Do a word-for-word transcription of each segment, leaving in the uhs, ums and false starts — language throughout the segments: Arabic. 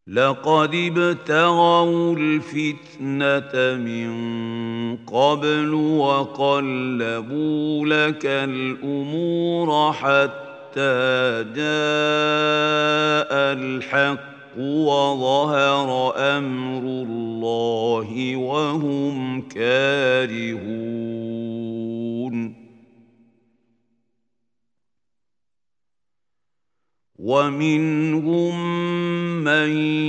لقد ابتغوا الفتنة من قبل وقلبوا لك الأمور حتى جاء الحق وظهر أمر الله وهم كارهون ومنهم من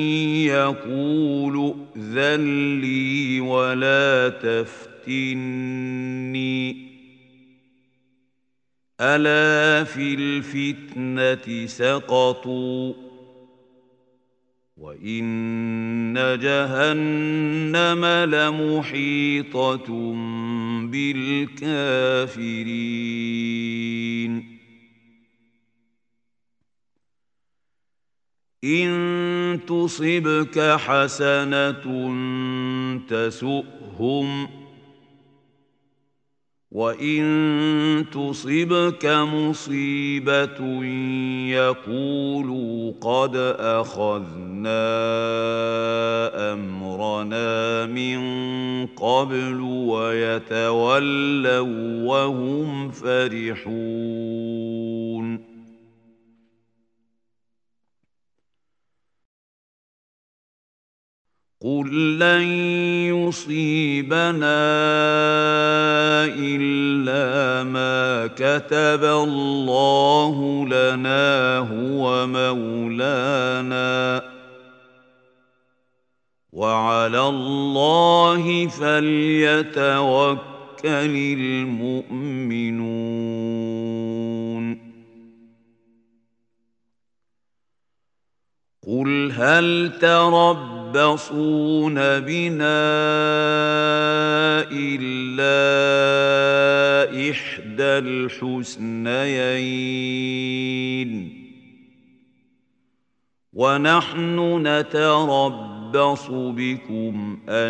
يقول ائذن لي ولا تفتني ألا في الفتنة سقطوا وإن جهنم لمحيطة بالكافرين إن تصبك حسنة تسؤهم وإن تصبك مصيبة يقولوا قد أخذنا أمرنا من قبل ويتولوا وهم فرحون قل لن يصيبنا إلا ما كتب الله لنا هو مولانا وعلى الله فليتوكل المؤمنون قل هل تربصون بنا إلا إحدى الحسنيين ونحن نتربص بكم أن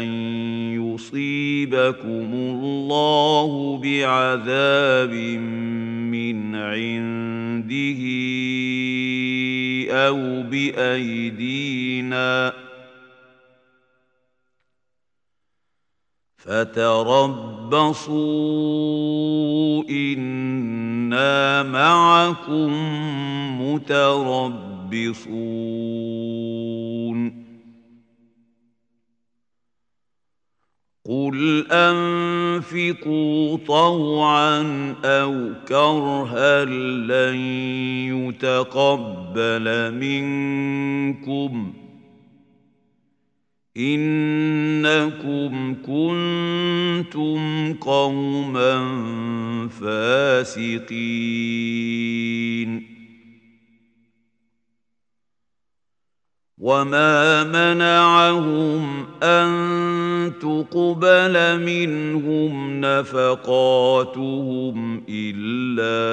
يصيبكم الله بعذاب من عنده أو بأيدينا فتربصوا إنا معكم متربصون قل أنفقوا طوعا أو كرها لن يتقبل منكم إنكم كنتم قوما فاسقين وما منعهم أن تقبل منهم نفقاتهم إلا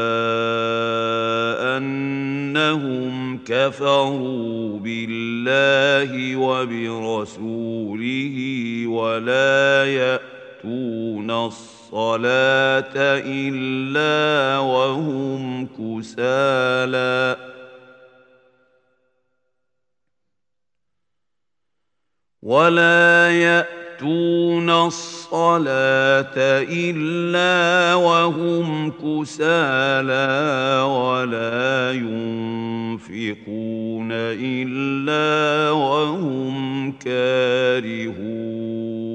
أنهم كفروا بالله وبرسوله ولا يأتون الصلاة إلا وهم كسالى ولا يأتون الصلاة إلا وهم كسالى ولا ينفقون إلا وهم كارهون